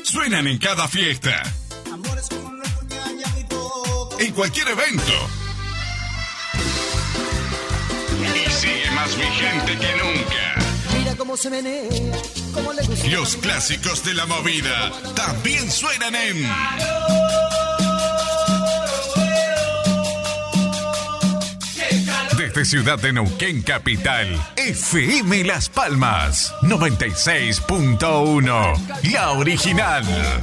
Suenan en cada fiesta, en cualquier evento. Y sigue más vigente que nunca. Mira cómo se menea, cómo le gusta. Los clásicos de la movida también suenan en desde Ciudad de Neuquén Capital, FM Las Palmas 96.1, la original.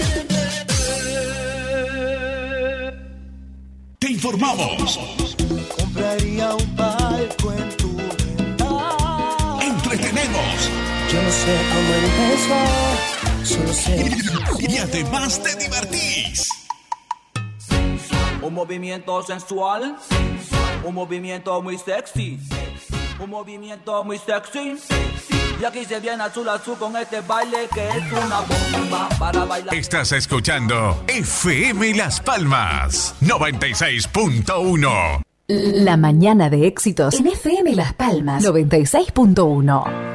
Te informamos. Compraría un palco en tu ventana. Entretenemos. Yo no sé cómo empezó, solo sé. Y además te divertís. Un movimiento sensual, un movimiento muy sexy, un movimiento muy sexy. Y aquí se viene azul azul con este baile que es una bomba para bailar. Estás escuchando FM Las Palmas 96.1. La mañana de éxitos en FM Las Palmas 96.1.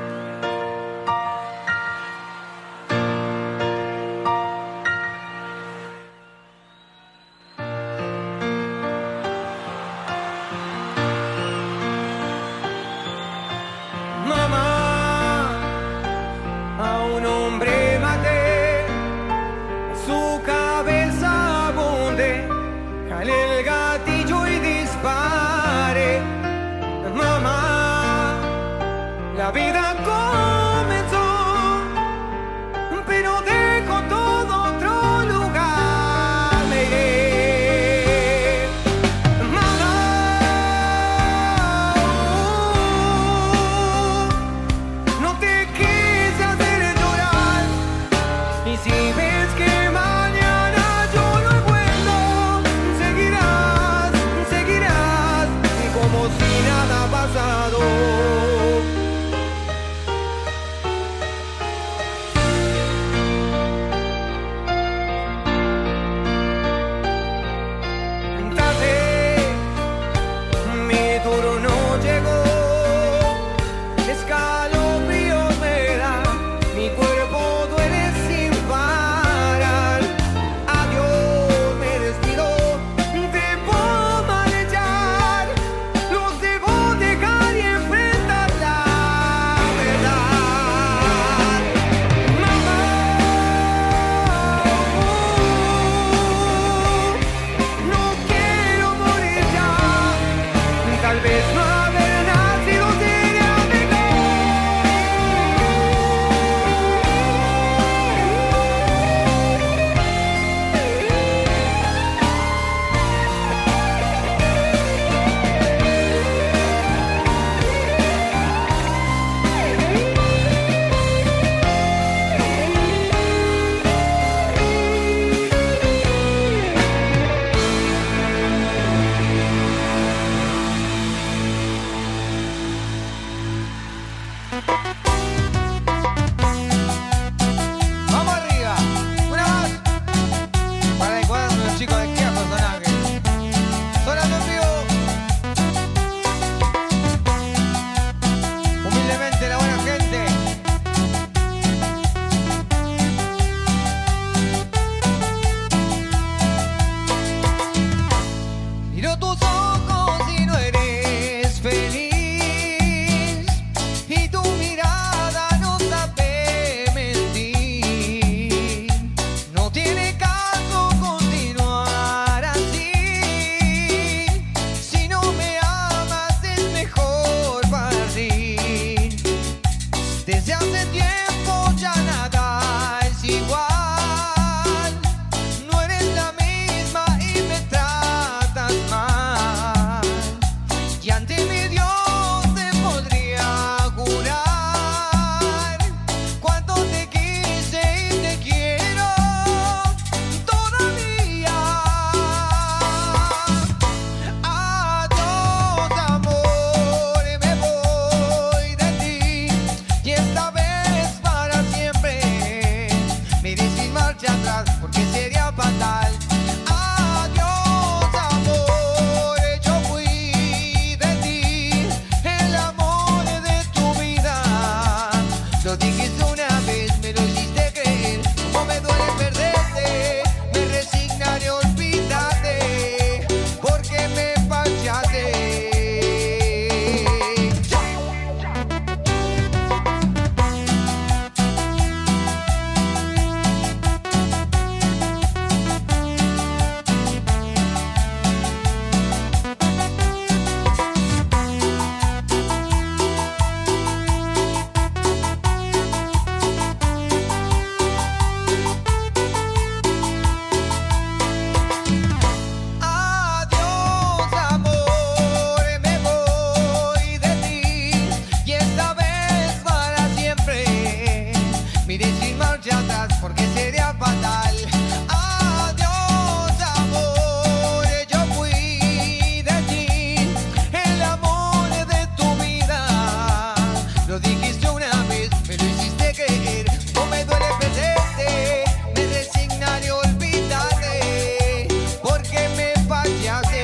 sin marcha atrás, porque sería fatal. Adiós, amor, yo fui de ti, el amor de tu vida. Lo dijiste una vez, me lo hiciste creer. No me duele perderte, me resignaré a olvidarte, porque me fallaste.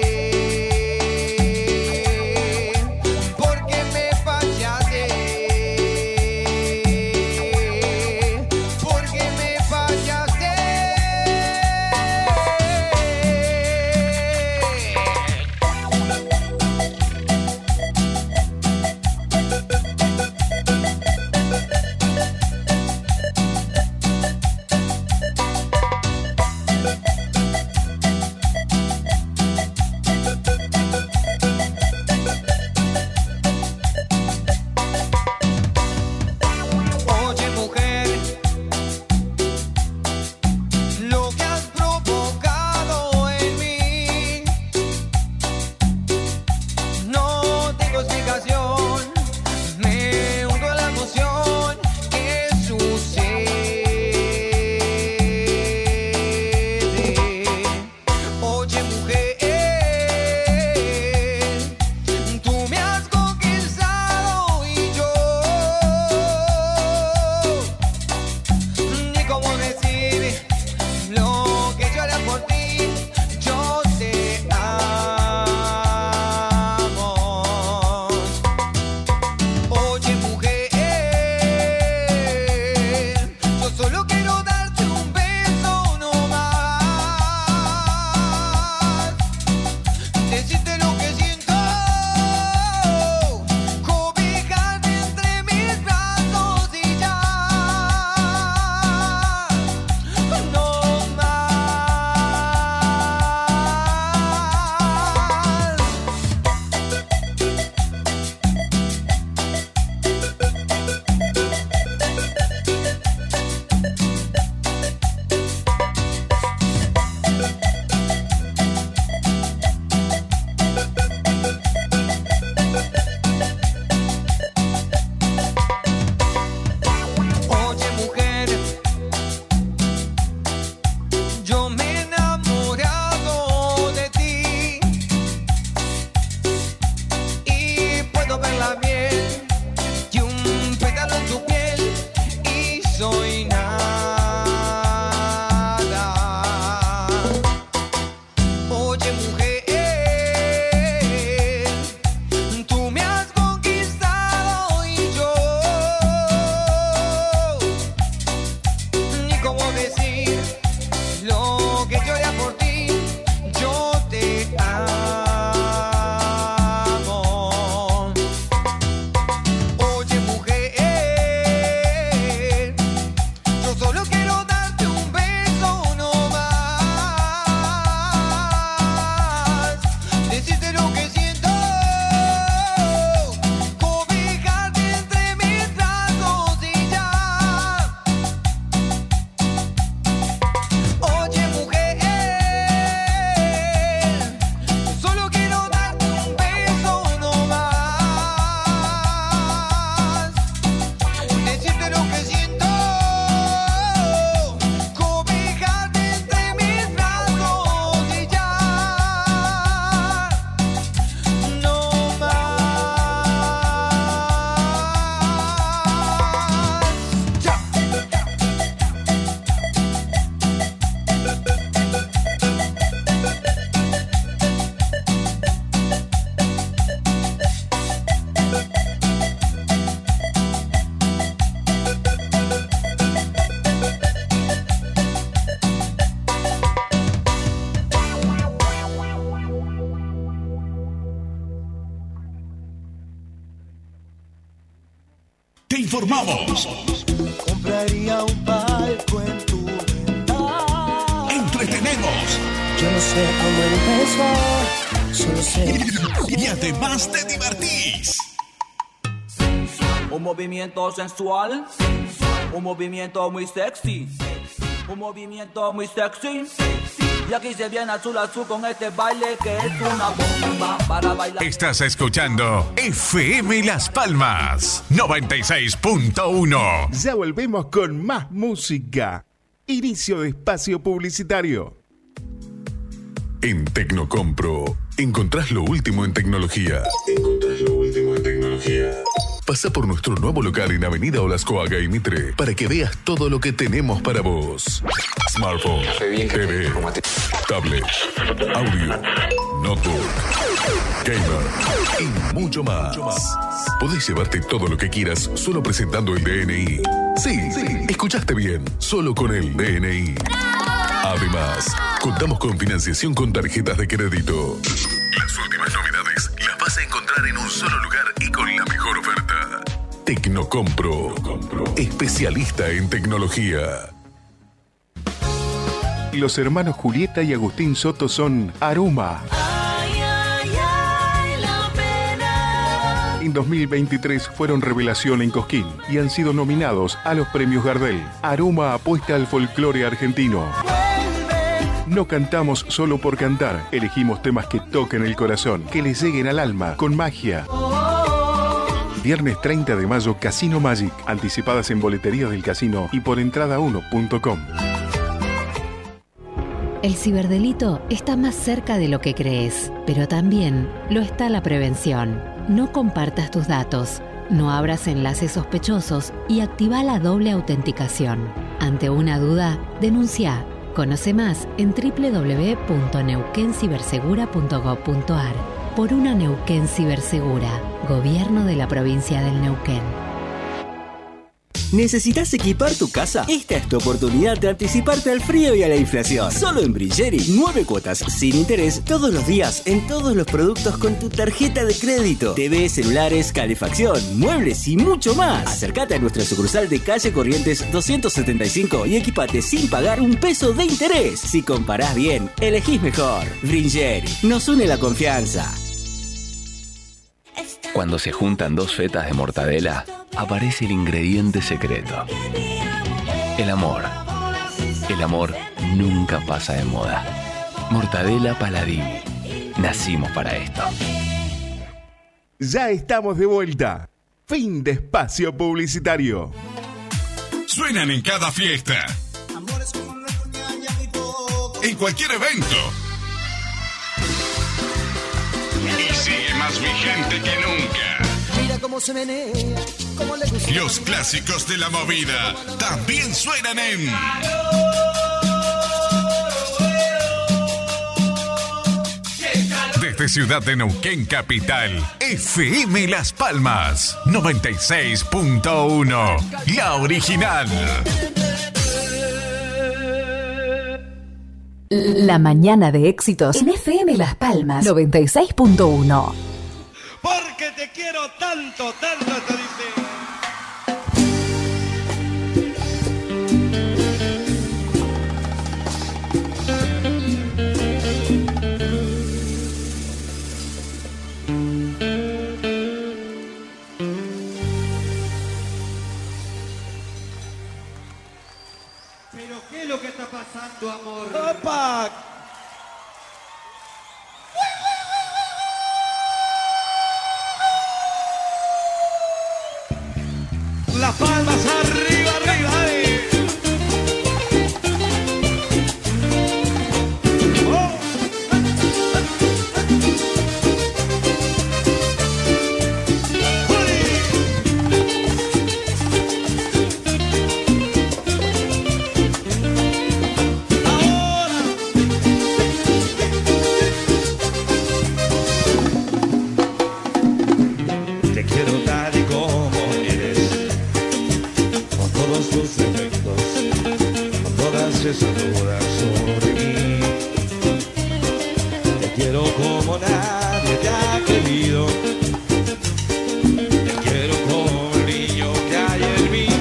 Porque me fallaste. Porque me fallaste. Oye, mujer, lo que has provocado en mí no tengo explicación. Me hundo a la emoción que sucede. Oye, mujer, tú me has conquistado y yo ni cómo decir lo que yo haré por ti. Yo te amo. Oye, mujer, yo solo quiero darte un beso no más, decirte lo que siento, cobijarte entre mis brazos y ya, no más. Oye, mujer, yo me he enamorado de ti y puedo ver la miel y un pétalo en tu piel y soy nada. Oye, mujer, tú me has conquistado y yo ni cómo decir lo que yo haría por ti. Yo te amo. Oye, mujer, yo solo quiero darte un beso no más, decirte lo que siento, cobijarte entre mis brazos y ya. Oye, mujer, yo solo quiero darte un beso no más, decirte lo que siento, cobijarte entre mis brazos y ya, no más. Ya. Te informamos, Compraría un palco en tu ventana. entretenemos Yo no sé cómo empezó, solo sé. y además te divertís. Un movimiento sensual, un movimiento muy sexy, un movimiento muy sexy. Y aquí se viene azul con este baile que es una bomba para bailar. Estás escuchando FM Las Palmas 96.1. Ya volvemos con más música. Inicio de espacio publicitario. En Tecnocompro encontrás lo último en tecnología. Pasa por nuestro nuevo local en Avenida Olascoaga y Mitre para que veas todo lo que tenemos para vos. Smartphone, TV, tablet, audio, notebook, gamer y mucho más. Podés llevarte todo lo que quieras solo presentando el DNI. Sí, escuchaste bien, solo con el DNI. Además, contamos con financiación con tarjetas de crédito. Las últimas novedades las vas a encontrar en un solo lugar y con la mejor oferta. Tecnocompro, especialista en tecnología. Los hermanos Julieta y Agustín Soto son Aroma. En 2023 fueron revelación en Cosquín y han sido nominados a los premios Gardel. Aroma apuesta al folclore argentino. No cantamos solo por cantar, elegimos temas que toquen el corazón, que les lleguen al alma, con magia. Viernes 30 de mayo, Casino Magic, anticipadas en boleterías del casino y por entrada1.com. El ciberdelito está más cerca de lo que crees, pero también lo está la prevención. No compartas tus datos, no abras enlaces sospechosos y activa la doble autenticación. Ante una duda, denuncia. Conoce más en www.neuquencibersegura.gov.ar. Por una Neuquén Cibersegura, Gobierno de la Provincia del Neuquén. ¿Necesitas equipar tu casa? Esta es tu oportunidad de anticiparte al frío y a la inflación. Solo en Bringeri, 9 cuotas sin interés todos los días en todos los productos con tu tarjeta de crédito. TV, celulares, calefacción, muebles y mucho más. Acércate a nuestra sucursal de calle Corrientes 275 y equipate sin pagar un peso de interés. Si comparás bien, elegís mejor. Bringeri, nos une la confianza. Cuando se juntan dos fetas de mortadela, aparece el ingrediente secreto. El amor. El amor nunca pasa de moda. Mortadela Paladini. Nacimos para esto. Ya estamos de vuelta. Fin de espacio publicitario. Suenan en cada fiesta. En cualquier evento. Y sigue más vigente que nunca. Mira cómo se menea, cómo le gusta. Los clásicos de la movida también suenan en desde Ciudad de Neuquén Capital, FM Las Palmas 96.1, la original. La mañana de éxitos en FM Las Palmas 96.1. Porque te quiero tanto, tanto, te dice. Pero ¿qué es lo que está pasando, amor? ¡Opa! Las palmas arriba, arriba, Oh. Te quiero tal y como eres, con todos tus defectos, con todas esas dudas sobre mí. Te quiero como nadie te ha querido. Te quiero como el niño que hay en mí.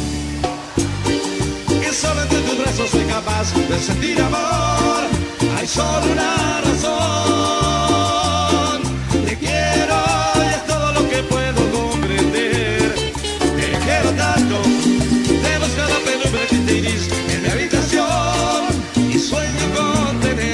Que solo entre tus brazos soy capaz de sentir amor. Hay solo una razón. Te quiero y es todo lo que puedo comprender. Te quiero tanto. Tenemos cada penumbra que te iris en mi habitación y sueño con tener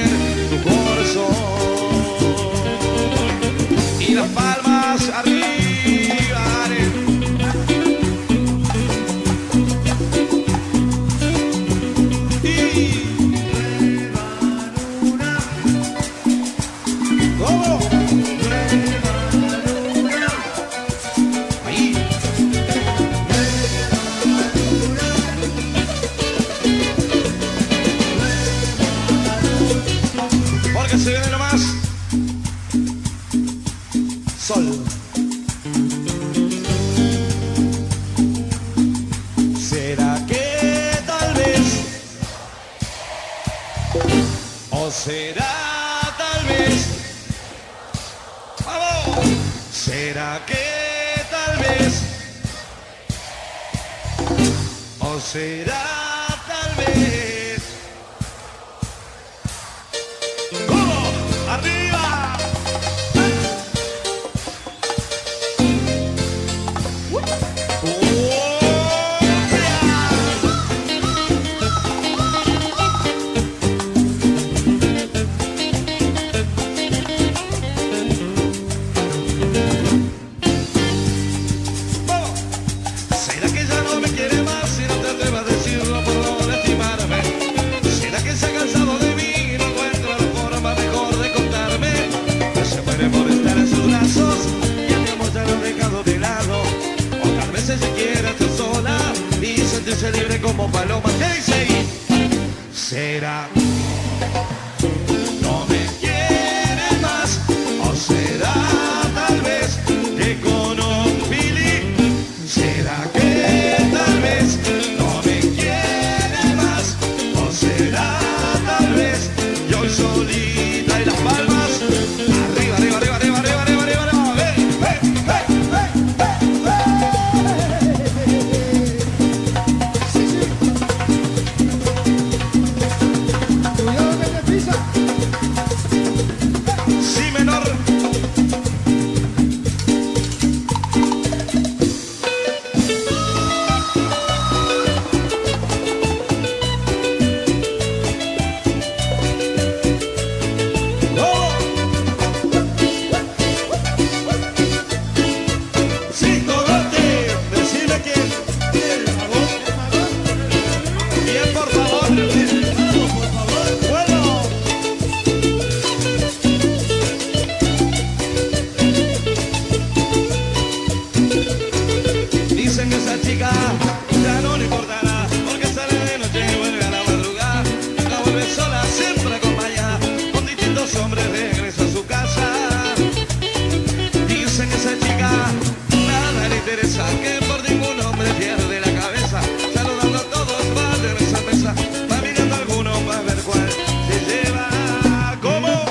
será tal vez. ¡Vamos! ¿Será que tal vez? ¿O será tal vez? ¡Vamos! ¡Arriba! ¿Será que ya no me quiere más si no te atreves a decirlo por no lastimarme? ¿Será que se ha cansado de mí y no encuentra la forma mejor de contarme? Se muere por estar en sus brazos y a mi amor ya lo he dejado de lado. O tal vez ella quiera estar sola y sentirse libre como paloma. ¿Qué dice ahí? ¿Será? ¿No me quiere más? ¿O será tal vez que con un feeling? ¿Será que tal vez no me quiere más? ¿O será tal vez yo solita y las palmas? Arriba, arriba, arriba, arriba, arriba, arriba, arriba, arriba. ¡Hey, hey, hey, sí, menor. Sí, Cogote, decime quién. Bien, por favor. Bueno. Dicen que esa chica ya no le importará, porque sale de noche y vuelve a la madrugada. La vuelve sola, siempre acompañada, con distintos hombres regresa a su casa. Dicen que esa chica nada le interesa, que por ningún hombre pierde la cabeza. Saludando a todos, va de mesa a mesa, va mirando a alguno para ver cuál se lleva. ¿Cómo?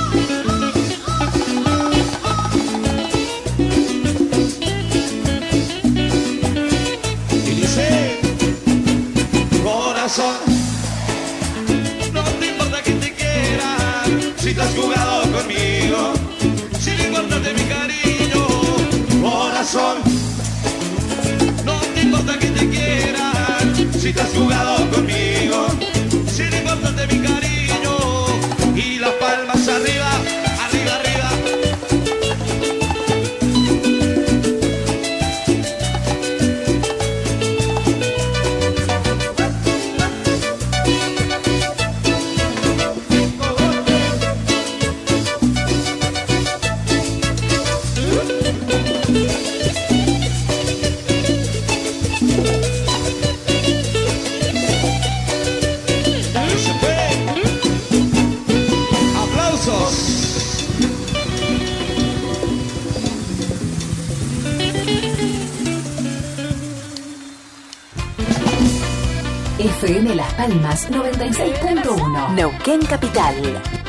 Y dice, corazón, no te importa que te quiera, si te has jugado conmigo, si no importa mi cariño. Corazón, no te importa que te quiera, si te has jugado conmigo, si no importa mi cariño. Y las palmas arriba, arriba, arriba. Se fue. Aplausos. FM Las Palmas 96.1. Neuquén Capital.